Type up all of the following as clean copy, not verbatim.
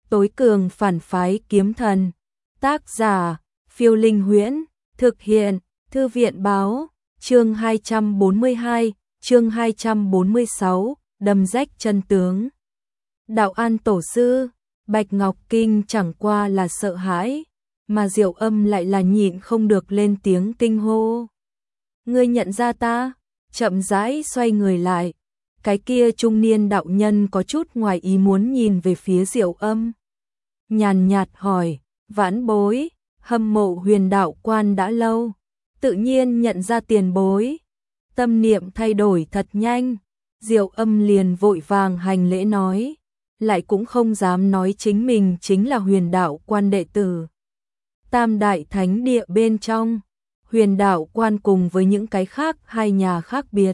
tối cường phản phái kiếm thần. Tác giả, Phiêu Linh Huyễn, thực hiện, Thư viện báo, chương 242, chương 246, đâm rách chân tướng. Đạo An tổ sư, Bạch Ngọc Kinh chẳng qua là sợ hãi, mà Diệu Âm lại là nhịn không được lên tiếng kinh hô. Ngươi nhận ra ta? Chậm rãi xoay người lại. Cái kia trung niên đạo nhân có chút ngoài ý muốn nhìn về phía Diệu Âm. Nhàn nhạt hỏi, vãn bối, hâm mộ Huyền đạo quan đã lâu, tự nhiên nhận ra tiền bối. Tâm niệm thay đổi thật nhanh, Diệu Âm liền vội vàng hành lễ nói, lại cũng không dám nói chính mình chính là Huyền đạo quan đệ tử. Tam đại thánh địa bên trong, Huyền đạo quan cùng với những cái khác hai nhà khác biệt.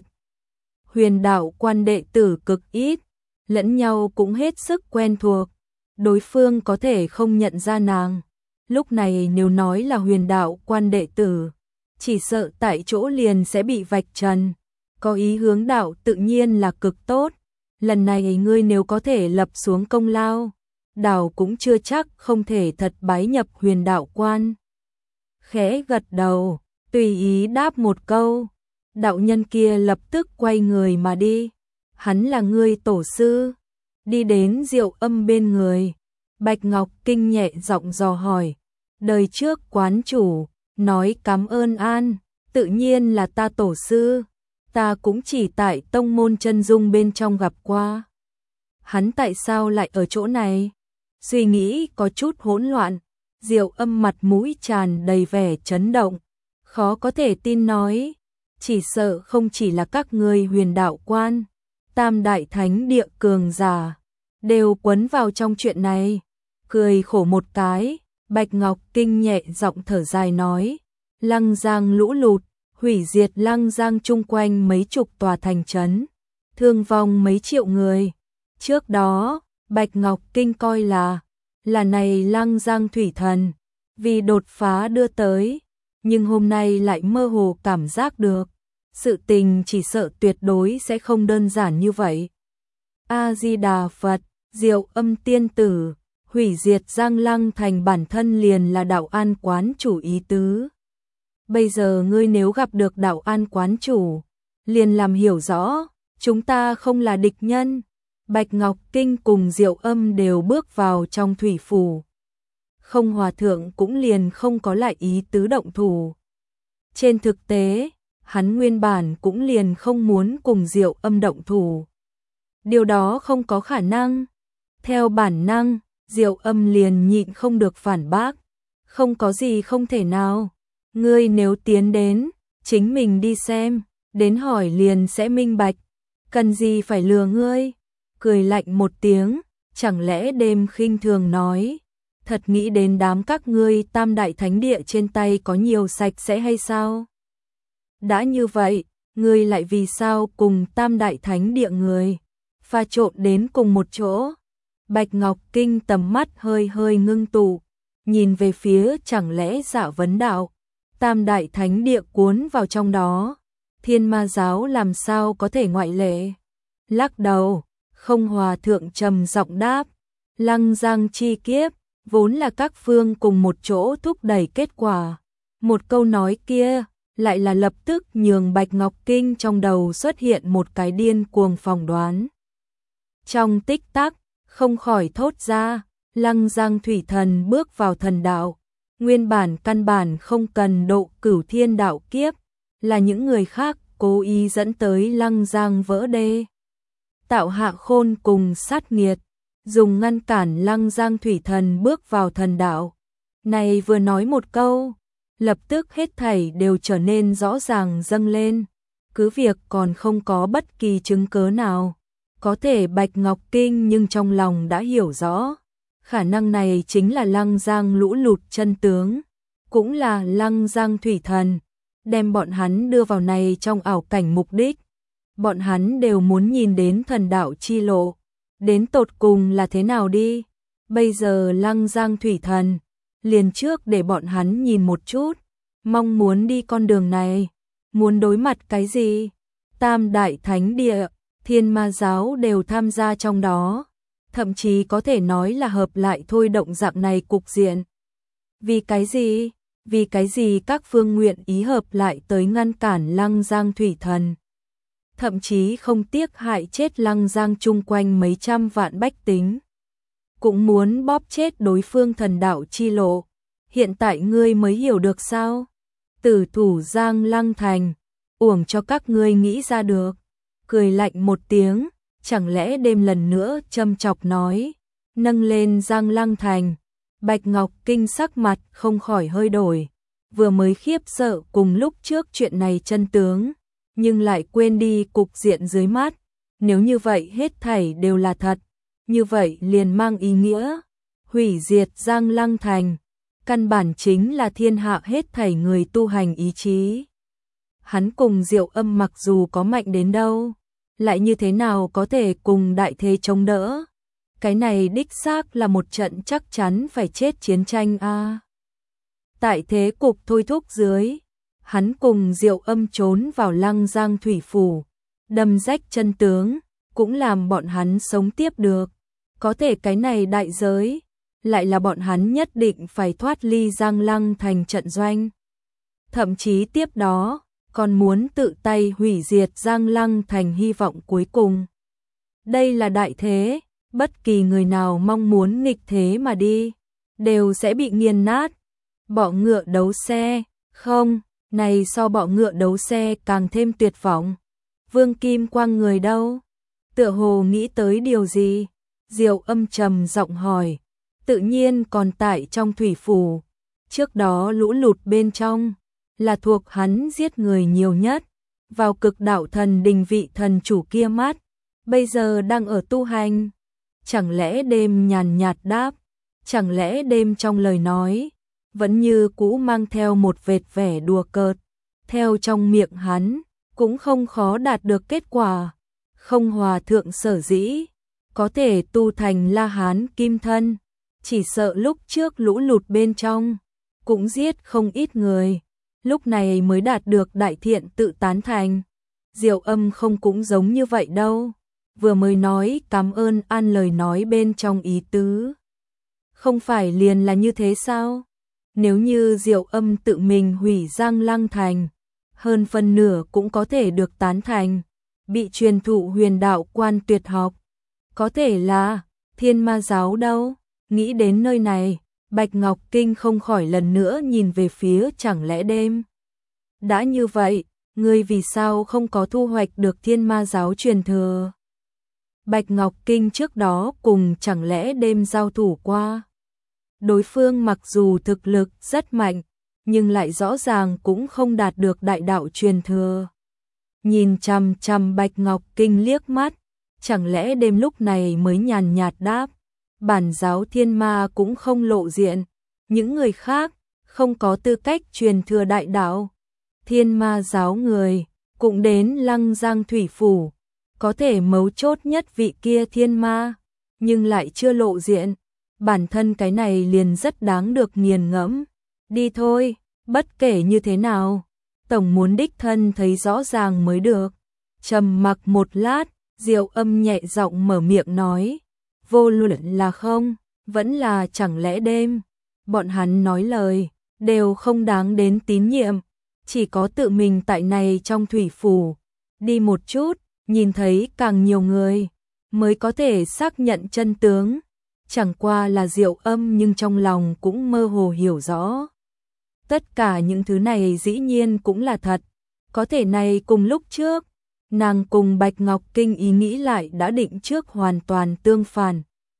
Huyền đạo quan đệ tử cực ít, lẫn nhau cũng hết sức quen thuộc, đối phương có thể không nhận ra nàng. Lúc này nếu nói là Huyền đạo quan đệ tử, chỉ sợ tại chỗ liền sẽ bị vạch trần. Có ý hướng đạo tự nhiên là cực tốt, lần này ngươi nếu có thể lập xuống công lao, đạo cũng chưa chắc không thể thật bái nhập Huyền đạo quan. Khẽ gật đầu, tùy ý đáp một câu, đạo nhân kia lập tức quay người mà đi. Hắn là ngươi tổ sư? Đi đến Diệu Âm bên người, Bạch Ngọc Kinh nhẹ giọng dò hỏi. Đời trước quán chủ nói cảm ơn an, tự nhiên là ta tổ sư, ta cũng chỉ tại tông môn chân dung bên trong gặp qua. Hắn tại sao lại ở chỗ này? Suy nghĩ có chút hỗn loạn, Diệu Âm mặt mũi tràn đầy vẻ chấn động, khó có thể tin nói, chỉ sợ không chỉ là các ngươi Huyền đạo quan, tam đại thánh địa cường giả đều quấn vào trong chuyện này. Cười khổ một cái, Bạch Ngọc Kinh nhẹ giọng thở dài nói, Lăng Giang lũ lụt, hủy diệt Lăng Giang chung quanh mấy chục tòa thành trấn, thương vong mấy triệu người. Trước đó, Bạch Ngọc Kinh coi là này Lăng Giang thủy thần, vì đột phá đưa tới, nhưng hôm nay lại mơ hồ cảm giác được, sự tình chỉ sợ tuyệt đối sẽ không đơn giản như vậy. A-di-đà Phật, Diệu Âm tiên tử, hủy diệt Giang Lăng thành bản thân liền là đạo an quán chủ ý tứ. Bây giờ ngươi nếu gặp được đạo an quán chủ, liền làm hiểu rõ, chúng ta không là địch nhân. Bạch Ngọc Kinh cùng Diệu Âm đều bước vào trong thủy phủ. Không hòa thượng cũng liền không có lại ý tứ động thủ. Trên thực tế, hắn nguyên bản cũng liền không muốn cùng Diệu Âm động thủ. Điều đó không có khả năng. Theo bản năng, Diệu Âm liền nhịn không được phản bác. Không có gì không thể nào. Ngươi nếu tiến đến, chính mình đi xem, đến hỏi liền sẽ minh bạch. Cần gì phải lừa ngươi? Cười lạnh một tiếng, chẳng lẽ đêm khinh thường nói, thật nghĩ đến đám các ngươi tam đại thánh địa trên tay có nhiều sạch sẽ hay sao? Đã như vậy, ngươi lại vì sao cùng tam đại thánh địa người pha trộn đến cùng một chỗ? Bạch Ngọc Kinh tầm mắt hơi hơi ngưng tụ, nhìn về phía chẳng lẽ Dạ Vấn đạo, tam đại thánh địa cuốn vào trong đó, Thiên Ma giáo làm sao có thể ngoại lệ? Lắc đầu, Không hòa thượng trầm giọng đáp, Lăng Giang chi kiếp, vốn là các phương cùng một chỗ thúc đẩy kết quả. Một câu nói kia, lại là lập tức nhường Bạch Ngọc Kinh trong đầu xuất hiện một cái điên cuồng phỏng đoán. Trong tích tắc, không khỏi thốt ra, Lăng Giang thủy thần bước vào thần đạo, nguyên bản căn bản không cần độ cửu thiên đạo kiếp, là những người khác cố ý dẫn tới Lăng Giang vỡ đê. Tạo hạ khôn cùng sát nghiệt, dùng ngăn cản Lăng Giang thủy thần bước vào thần đạo. Này vừa nói một câu, lập tức hết thảy đều trở nên rõ ràng dâng lên, cứ việc còn không có bất kỳ chứng cớ nào. Có thể Bạch Ngọc Kinh nhưng trong lòng đã hiểu rõ, khả năng này chính là Lăng Giang lũ lụt chân tướng, cũng là Lăng Giang thủy thần, đem bọn hắn đưa vào này trong ảo cảnh mục đích. Bọn hắn đều muốn nhìn đến thần đạo chi lộ, đến tột cùng là thế nào đi. Bây giờ Lăng Giang thủy thần, liền trước để bọn hắn nhìn một chút, mong muốn đi con đường này, muốn đối mặt cái gì. Tam đại thánh địa, Thiên Ma giáo đều tham gia trong đó, thậm chí có thể nói là hợp lại thôi động dạng này cục diện. Vì cái gì? Vì cái gì các phương nguyện ý hợp lại tới ngăn cản Lăng Giang thủy thần? Thậm chí không tiếc hại chết Lăng Giang chung quanh mấy trăm vạn bách tính. Cũng muốn bóp chết đối phương thần đạo chi lộ. Hiện tại ngươi mới hiểu được sao? Tử thủ Giang Lăng thành, uổng cho các ngươi nghĩ ra được. Cười lạnh một tiếng, chẳng lẽ đêm lần nữa châm chọc nói, nâng lên Giang Lăng thành. Bạch Ngọc Kinh sắc mặt không khỏi hơi đổi, vừa mới khiếp sợ cùng lúc trước chuyện này chân tướng, nhưng lại quên đi cục diện dưới mắt. Nếu như vậy hết thảy đều là thật, như vậy liền mang ý nghĩa hủy diệt Giang Lăng thành, căn bản chính là thiên hạ hết thảy người tu hành ý chí. Hắn cùng Diệu Âm mặc dù có mạnh đến đâu, lại như thế nào có thể cùng đại thế chống đỡ? Cái này đích xác là một trận chắc chắn phải chết chiến tranh a. Tại thế cục thôi thúc dưới, hắn cùng Diệu Âm trốn vào Lăng Giang thủy phủ, đâm rách chân tướng, cũng làm bọn hắn sống tiếp được. Có thể cái này đại giới, lại là bọn hắn nhất định phải thoát ly Giang Lăng thành trận doanh. Thậm chí tiếp đó, còn muốn tự tay hủy diệt Giang Lăng thành hy vọng cuối cùng. Đây là đại thế, bất kỳ người nào mong muốn nghịch thế mà đi, đều sẽ bị nghiền nát. Bọ ngựa đấu xe, không, này so bọ ngựa đấu xe càng thêm tuyệt vọng. Vương Kim Quang người đâu? Tựa hồ nghĩ tới điều gì? Diệu Âm trầm giọng hỏi. Tự nhiên còn tại trong thủy phủ. Trước đó lũ lụt bên trong là thuộc hắn giết người nhiều nhất, vào cực đạo thần đình vị thần chủ kia mắt, bây giờ đang ở tu hành. Chẳng lẽ đêm nhàn nhạt đáp, chẳng lẽ đêm trong lời nói vẫn như cũ mang theo một vệt vẻ đùa cợt. Theo trong miệng hắn cũng không khó đạt được kết quả. Không hòa thượng sở dĩ có thể tu thành La Hán kim thân, chỉ sợ lúc trước lũ lụt bên trong cũng giết không ít người, lúc này mới đạt được đại thiện tự tán thành. Diệu Âm không cũng giống như vậy đâu, vừa mới nói cảm ơn an lời nói bên trong ý tứ. Không phải liền là như thế sao? Nếu như Diệu Âm tự mình hủy Giang Lăng thành, hơn phân nửa cũng có thể được tán thành, bị truyền thụ huyền đạo quan tuyệt học. Có thể là Thiên Ma giáo đâu? Nghĩ đến nơi này, Bạch Ngọc Kinh không khỏi lần nữa nhìn về phía chẳng lẽ đêm. Đã như vậy, ngươi vì sao không có thu hoạch được Thiên Ma giáo truyền thừa? Bạch Ngọc Kinh trước đó cùng chẳng lẽ đêm giao thủ qua. Đối phương mặc dù thực lực rất mạnh, nhưng lại rõ ràng cũng không đạt được đại đạo truyền thừa. Nhìn chằm chằm Bạch Ngọc Kinh liếc mắt, chẳng lẽ đêm lúc này mới nhàn nhạt đáp, bản giáo thiên ma cũng không lộ diện, những người khác không có tư cách truyền thừa đại đạo. Thiên ma giáo người cũng đến Lăng Giang thủy phủ, có thể mấu chốt nhất vị kia thiên ma, nhưng lại chưa lộ diện. Bản thân cái này liền rất đáng được nghiền ngẫm. Đi thôi, bất kể như thế nào, tổng muốn đích thân thấy rõ ràng mới được. Trầm mặc một lát, Diệu Âm nhẹ giọng mở miệng nói, vô luận là không, vẫn là chẳng lẽ đêm. Bọn hắn nói lời, đều không đáng đến tín nhiệm, chỉ có tự mình tại này trong thủy phủ, đi một chút, nhìn thấy càng nhiều người, mới có thể xác nhận chân tướng. Chẳng qua là Diệu Âm nhưng trong lòng cũng mơ hồ hiểu rõ. Tất cả những thứ này dĩ nhiên cũng là thật, có thể này cùng lúc trước, nàng cùng Bạch Ngọc Kinh ý nghĩ lại đã định trước hoàn toàn tương phản.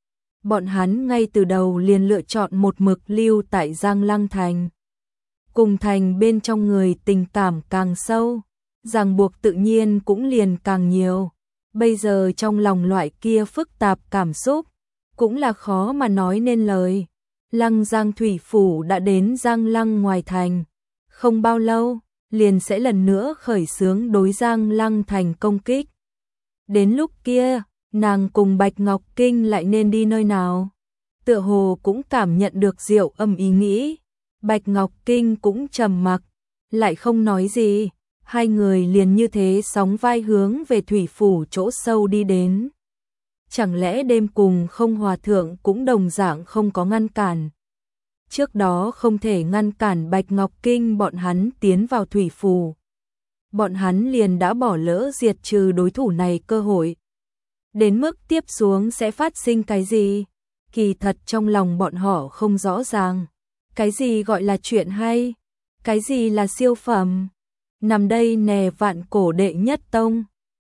Bọn hắn ngay từ đầu liền lựa chọn một mực lưu tại Giang Lăng thành. Cùng thành bên trong người tình cảm càng sâu, ràng buộc tự nhiên cũng liền càng nhiều. Bây giờ trong lòng loại kia phức tạp cảm xúc, cũng là khó mà nói nên lời. Lăng Giang thủy phủ đã đến Giang Lăng ngoài thành, không bao lâu liền sẽ lần nữa khởi xướng đối Giang Lăng thành công kích. Đến lúc kia, nàng cùng Bạch Ngọc Kinh lại nên đi nơi nào? Tựa hồ cũng cảm nhận được Diệu Âm ý nghĩ. Bạch Ngọc Kinh cũng trầm mặc, lại không nói gì. Hai người liền như thế sóng vai hướng về thủy phủ chỗ sâu đi đến. chẳng lẽ đêm cùng không hòa thượng cũng đồng dạng không có ngăn cản. Trước đó không thể ngăn cản Bạch Ngọc Kinh bọn hắn tiến vào thủy phù. Bọn hắn liền đã bỏ lỡ diệt trừ đối thủ này cơ hội. Đến mức tiếp xuống sẽ phát sinh cái gì? Kỳ thật trong lòng bọn họ không rõ ràng. Cái gì gọi là chuyện hay? Cái gì là siêu phẩm? Nằm đây nè vạn cổ đệ nhất tông.